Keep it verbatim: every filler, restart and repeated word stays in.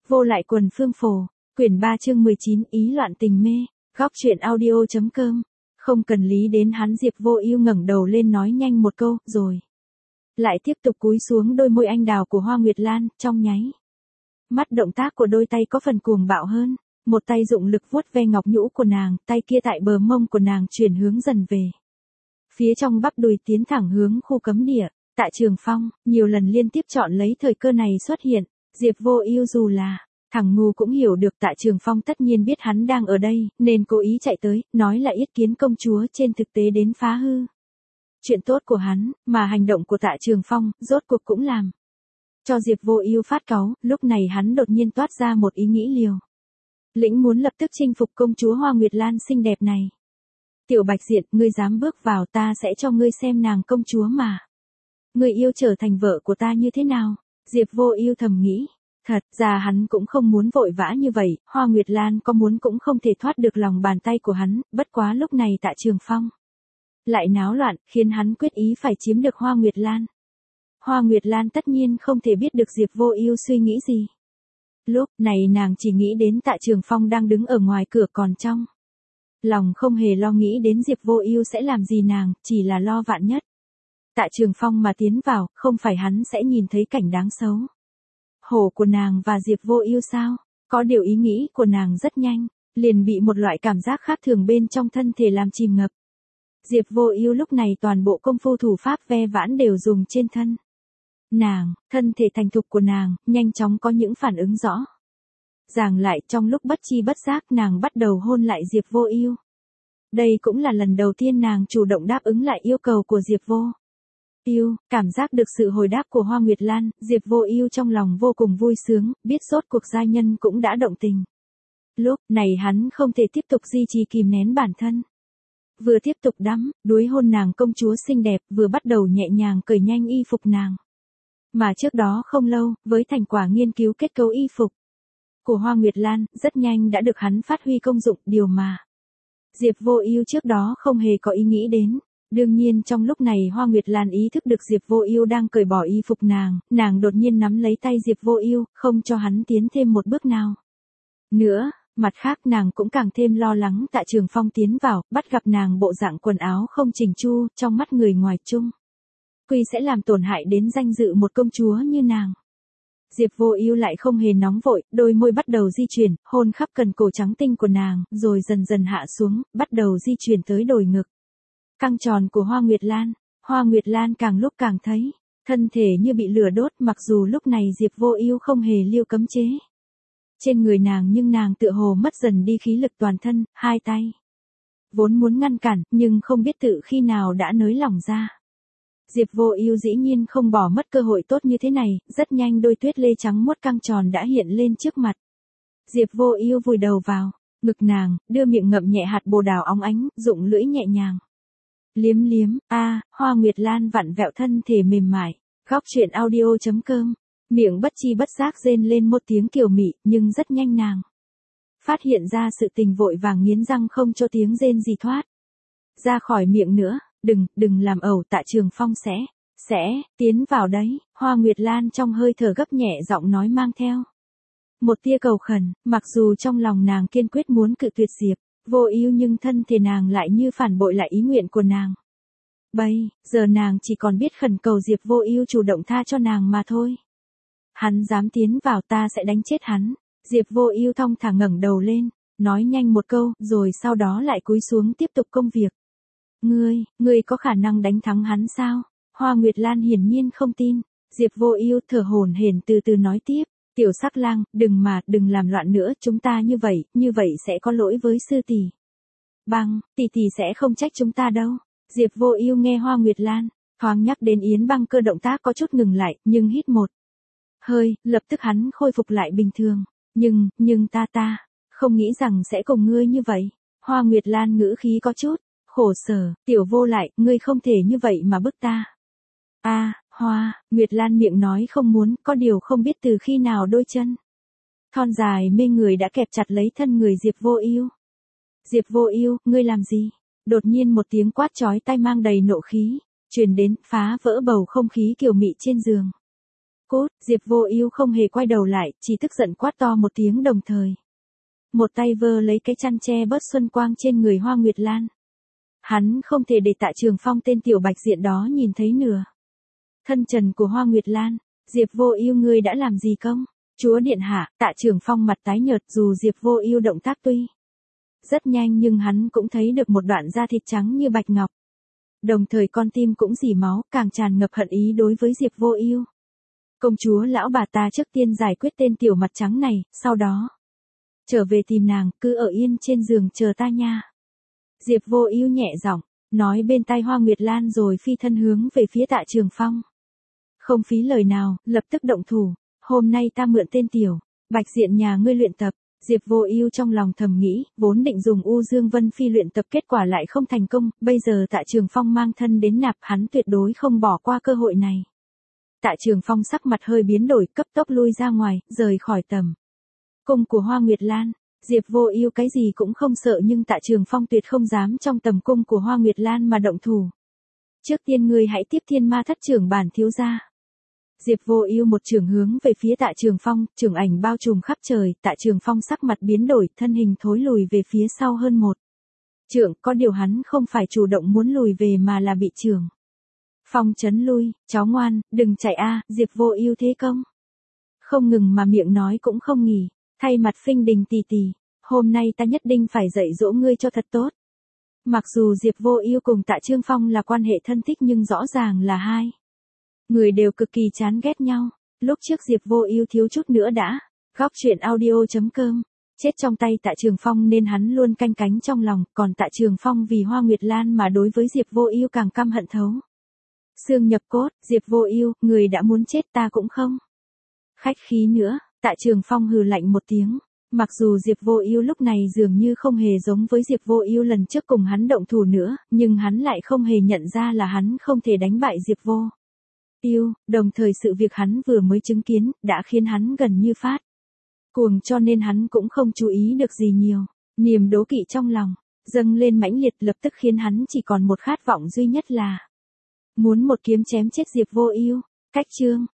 Vô lại quần phương phổ, quyển ba chương mười chín ý loạn tình mê, góc truyện audio.com. Không cần lý đến hắn, Diệp Vô Ưu ngẩng đầu lên nói nhanh một câu, rồi. Lại tiếp tục cúi xuống đôi môi anh đào của Hoa Nguyệt Lan, trong nháy mắt động tác của đôi tay có phần cuồng bạo hơn, một tay dụng lực vuốt ve ngọc nhũ của nàng, tay kia tại bờ mông của nàng chuyển hướng dần về phía trong bắp đùi, tiến thẳng hướng khu cấm địa. Tạ Trường Phong nhiều lần liên tiếp chọn lấy thời cơ này xuất hiện, Diệp Vô Ưu dù là thằng ngu cũng hiểu được Tạ Trường Phong tất nhiên biết hắn đang ở đây, nên cố ý chạy tới, nói là yết kiến công chúa, trên thực tế đến phá hư chuyện tốt của hắn, mà hành động của Tạ Trường Phong rốt cuộc cũng làm cho Diệp Vô Ưu phát cáu. Lúc này hắn đột nhiên toát ra một ý nghĩ liều lĩnh, muốn lập tức chinh phục công chúa Hoa Nguyệt Lan xinh đẹp này. Tiểu Bạch Diện, ngươi dám bước vào, ta sẽ cho ngươi xem nàng công chúa mà ngươi yêu trở thành vợ của ta như thế nào. Diệp Vô Ưu thầm nghĩ, thật ra hắn cũng không muốn vội vã như vậy, Hoa Nguyệt Lan có muốn cũng không thể thoát được lòng bàn tay của hắn, bất quá lúc này Tạ Trường Phong lại náo loạn, khiến hắn quyết ý phải chiếm được Hoa Nguyệt Lan. Hoa Nguyệt Lan tất nhiên không thể biết được Diệp Vô Ưu suy nghĩ gì. Lúc này nàng chỉ nghĩ đến Tạ Trường Phong đang đứng ở ngoài cửa, còn trong lòng không hề lo nghĩ đến Diệp Vô Ưu sẽ làm gì nàng, chỉ là lo vạn nhất Tạ Trường Phong mà tiến vào, không phải hắn sẽ nhìn thấy cảnh đáng xấu hổ của nàng và Diệp Vô Ưu sao? Có điều ý nghĩ của nàng rất nhanh liền bị một loại cảm giác khác thường bên trong thân thể làm chìm ngập. Diệp Vô Ưu lúc này toàn bộ công phu thủ pháp ve vãn đều dùng trên thân nàng, thân thể thành thục của nàng nhanh chóng có những phản ứng rõ ràng lại, trong lúc bất chi bất giác nàng bắt đầu hôn lại Diệp Vô Ưu. Đây cũng là lần đầu tiên nàng chủ động đáp ứng lại yêu cầu của Diệp Vô Ưu. Cảm giác được sự hồi đáp của Hoa Nguyệt Lan, Diệp Vô Ưu trong lòng vô cùng vui sướng, biết rốt cuộc gia nhân cũng đã động tình. Lúc này hắn không thể tiếp tục duy trì kìm nén bản thân, vừa tiếp tục đắm đuối hôn nàng công chúa xinh đẹp, vừa bắt đầu nhẹ nhàng cởi nhanh y phục nàng. Mà trước đó không lâu, với thành quả nghiên cứu kết cấu y phục của Hoa Nguyệt Lan, rất nhanh đã được hắn phát huy công dụng, điều mà Diệp Vô Ưu trước đó không hề có ý nghĩ đến. Đương nhiên trong lúc này Hoa Nguyệt Lan ý thức được Diệp Vô Ưu đang cởi bỏ y phục nàng, nàng đột nhiên nắm lấy tay Diệp Vô Ưu, không cho hắn tiến thêm một bước nào nữa. Mặt khác nàng cũng càng thêm lo lắng Tạ Trường Phong tiến vào, bắt gặp nàng bộ dạng quần áo không chỉnh chu, trong mắt người ngoài chung quy sẽ làm tổn hại đến danh dự một công chúa như nàng. Diệp Vô Ưu lại không hề nóng vội, đôi môi bắt đầu di chuyển, hôn khắp cần cổ trắng tinh của nàng, rồi dần dần hạ xuống, bắt đầu di chuyển tới đồi ngực căng tròn của Hoa Nguyệt Lan. Hoa Nguyệt Lan càng lúc càng thấy thân thể như bị lửa đốt, mặc dù lúc này Diệp Vô Ưu không hề liêu cấm chế trên người nàng, nhưng nàng tựa hồ mất dần đi khí lực toàn thân, hai tay vốn muốn ngăn cản, nhưng không biết tự khi nào đã nới lỏng ra. Diệp Vô Ưu dĩ nhiên không bỏ mất cơ hội tốt như thế này, rất nhanh đôi tuyết lê trắng muốt căng tròn đã hiện lên trước mặt. Diệp Vô Ưu vùi đầu vào ngực nàng, đưa miệng ngậm nhẹ hạt bồ đào óng ánh, dụng lưỡi nhẹ nhàng liếm liếm. A, à, Hoa Nguyệt Lan vặn vẹo thân thể mềm mại. Góc truyện audio.com. Miệng bất chi bất giác rên lên một tiếng kiều mị, nhưng rất nhanh nàng phát hiện ra sự tình, vội vàng nghiến răng không cho tiếng rên gì thoát ra khỏi miệng nữa. Đừng, đừng làm ẩu, Tạ Trường Phong sẽ, sẽ, tiến vào đấy. Hoa Nguyệt Lan trong hơi thở gấp nhẹ giọng nói, mang theo một tia cầu khẩn, mặc dù trong lòng nàng kiên quyết muốn cự tuyệt Diệp Vô Ưu, nhưng thân thể nàng lại như phản bội lại ý nguyện của nàng. Bây giờ nàng chỉ còn biết khẩn cầu Diệp Vô Ưu chủ động tha cho nàng mà thôi. Hắn dám tiến vào, ta sẽ đánh chết hắn. Diệp Vô Ưu thong thả ngẩng đầu lên, nói nhanh một câu, rồi sau đó lại cúi xuống tiếp tục công việc. Ngươi, ngươi có khả năng đánh thắng hắn sao? Hoa Nguyệt Lan hiển nhiên không tin. Diệp Vô Ưu thở hổn hển từ từ nói tiếp, tiểu sắc lang, đừng mà, đừng làm loạn nữa, chúng ta như vậy, như vậy sẽ có lỗi với sư tỷ. Băng, tỷ tỷ sẽ không trách chúng ta đâu. Diệp Vô Ưu nghe Hoa Nguyệt Lan thoáng nhắc đến Yến Băng Cơ, động tác có chút ngừng lại, nhưng hít một hơi, lập tức hắn khôi phục lại bình thường. Nhưng, nhưng ta ta, không nghĩ rằng sẽ cùng ngươi như vậy. Hoa Nguyệt Lan ngữ khí có chút khổ sở, tiểu Vô lại, ngươi không thể như vậy mà bức ta. A, à, Hoa, Nguyệt Lan miệng nói không muốn, có điều không biết từ khi nào đôi chân thon dài mê người đã kẹp chặt lấy thân người Diệp Vô Ưu. Diệp Vô Ưu, ngươi làm gì? Đột nhiên một tiếng quát chói tai mang đầy nộ khí truyền đến, phá vỡ bầu không khí kiều mị trên giường. Cút, Diệp Vô Ưu không hề quay đầu lại, chỉ tức giận quát to một tiếng đồng thời. Một tay vơ lấy cái chăn che bớt xuân quang trên người Hoa Nguyệt Lan. Hắn không thể để Tạ Trường Phong tên tiểu bạch diện đó nhìn thấy nửa thân trần của Hoa Nguyệt Lan. Diệp Vô Ưu ngươi đã làm gì công? Chúa điện hạ, Tạ Trường Phong mặt tái nhợt, dù Diệp Vô Ưu động tác tuy rất nhanh nhưng hắn cũng thấy được một đoạn da thịt trắng như bạch ngọc. Đồng thời con tim cũng rỉ máu, càng tràn ngập hận ý đối với Diệp Vô Ưu. Công chúa lão bà ta trước tiên giải quyết tên tiểu mặt trắng này, sau đó trở về tìm nàng, cứ ở yên trên giường chờ ta nha. Diệp Vô Ưu nhẹ giọng nói bên tai Hoa Nguyệt Lan rồi phi thân hướng về phía Tạ Trường Phong. Không phí lời nào, lập tức động thủ, hôm nay ta mượn tên tiểu bạch diện nhà ngươi luyện tập. Diệp Vô Ưu trong lòng thầm nghĩ, vốn định dùng U Dương Vân Phi luyện tập kết quả lại không thành công, bây giờ Tạ Trường Phong mang thân đến nạp, hắn tuyệt đối không bỏ qua cơ hội này. Tạ Trường Phong sắc mặt hơi biến đổi, cấp tốc lui ra ngoài, rời khỏi tầm cung của Hoa Nguyệt Lan. Diệp Vô Ưu cái gì cũng không sợ nhưng Tạ Trường Phong tuyệt không dám trong tầm cung của Hoa Nguyệt Lan mà động thủ. Trước tiên ngươi hãy tiếp Thiên Ma Thất Trưởng bản thiếu gia. Diệp Vô Ưu một trường hướng về phía Tạ Trường Phong, trường ảnh bao trùm khắp trời, Tạ Trường Phong sắc mặt biến đổi, thân hình thối lùi về phía sau hơn một trượng, có điều hắn không phải chủ động muốn lùi về mà là bị Trường Phong trấn lui. Cháu ngoan, đừng chạy a, Diệp Vô Ưu thế công không ngừng mà miệng nói cũng không nghỉ, thay mặt Phinh Đình tỷ tỷ, hôm nay ta nhất định phải dạy dỗ ngươi cho thật tốt. Mặc dù Diệp Vô Ưu cùng Tạ Trường Phong là quan hệ thân thích nhưng rõ ràng là hai người đều cực kỳ chán ghét nhau. Lúc trước Diệp Vô Ưu thiếu chút nữa đã góc truyện audio chấm com chết trong tay Tạ Trường Phong nên hắn luôn canh cánh trong lòng, còn Tạ Trường Phong vì Hoa Nguyệt Lan mà đối với Diệp Vô Ưu càng căm hận thấu xương nhập cốt. Diệp Vô Ưu, người đã muốn chết ta cũng không khách khí nữa. Tạ Trường Phong hừ lạnh một tiếng. Mặc dù Diệp Vô Ưu lúc này dường như không hề giống với Diệp Vô Ưu lần trước cùng hắn động thủ nữa, nhưng hắn lại không hề nhận ra là hắn không thể đánh bại Diệp Vô Ưu, đồng thời sự việc hắn vừa mới chứng kiến đã khiến hắn gần như phát cuồng cho nên hắn cũng không chú ý được gì nhiều. Niềm đố kỵ trong lòng dâng lên mãnh liệt lập tức khiến hắn chỉ còn một khát vọng duy nhất là muốn một kiếm chém chết Diệp Vô Ưu. Cách chương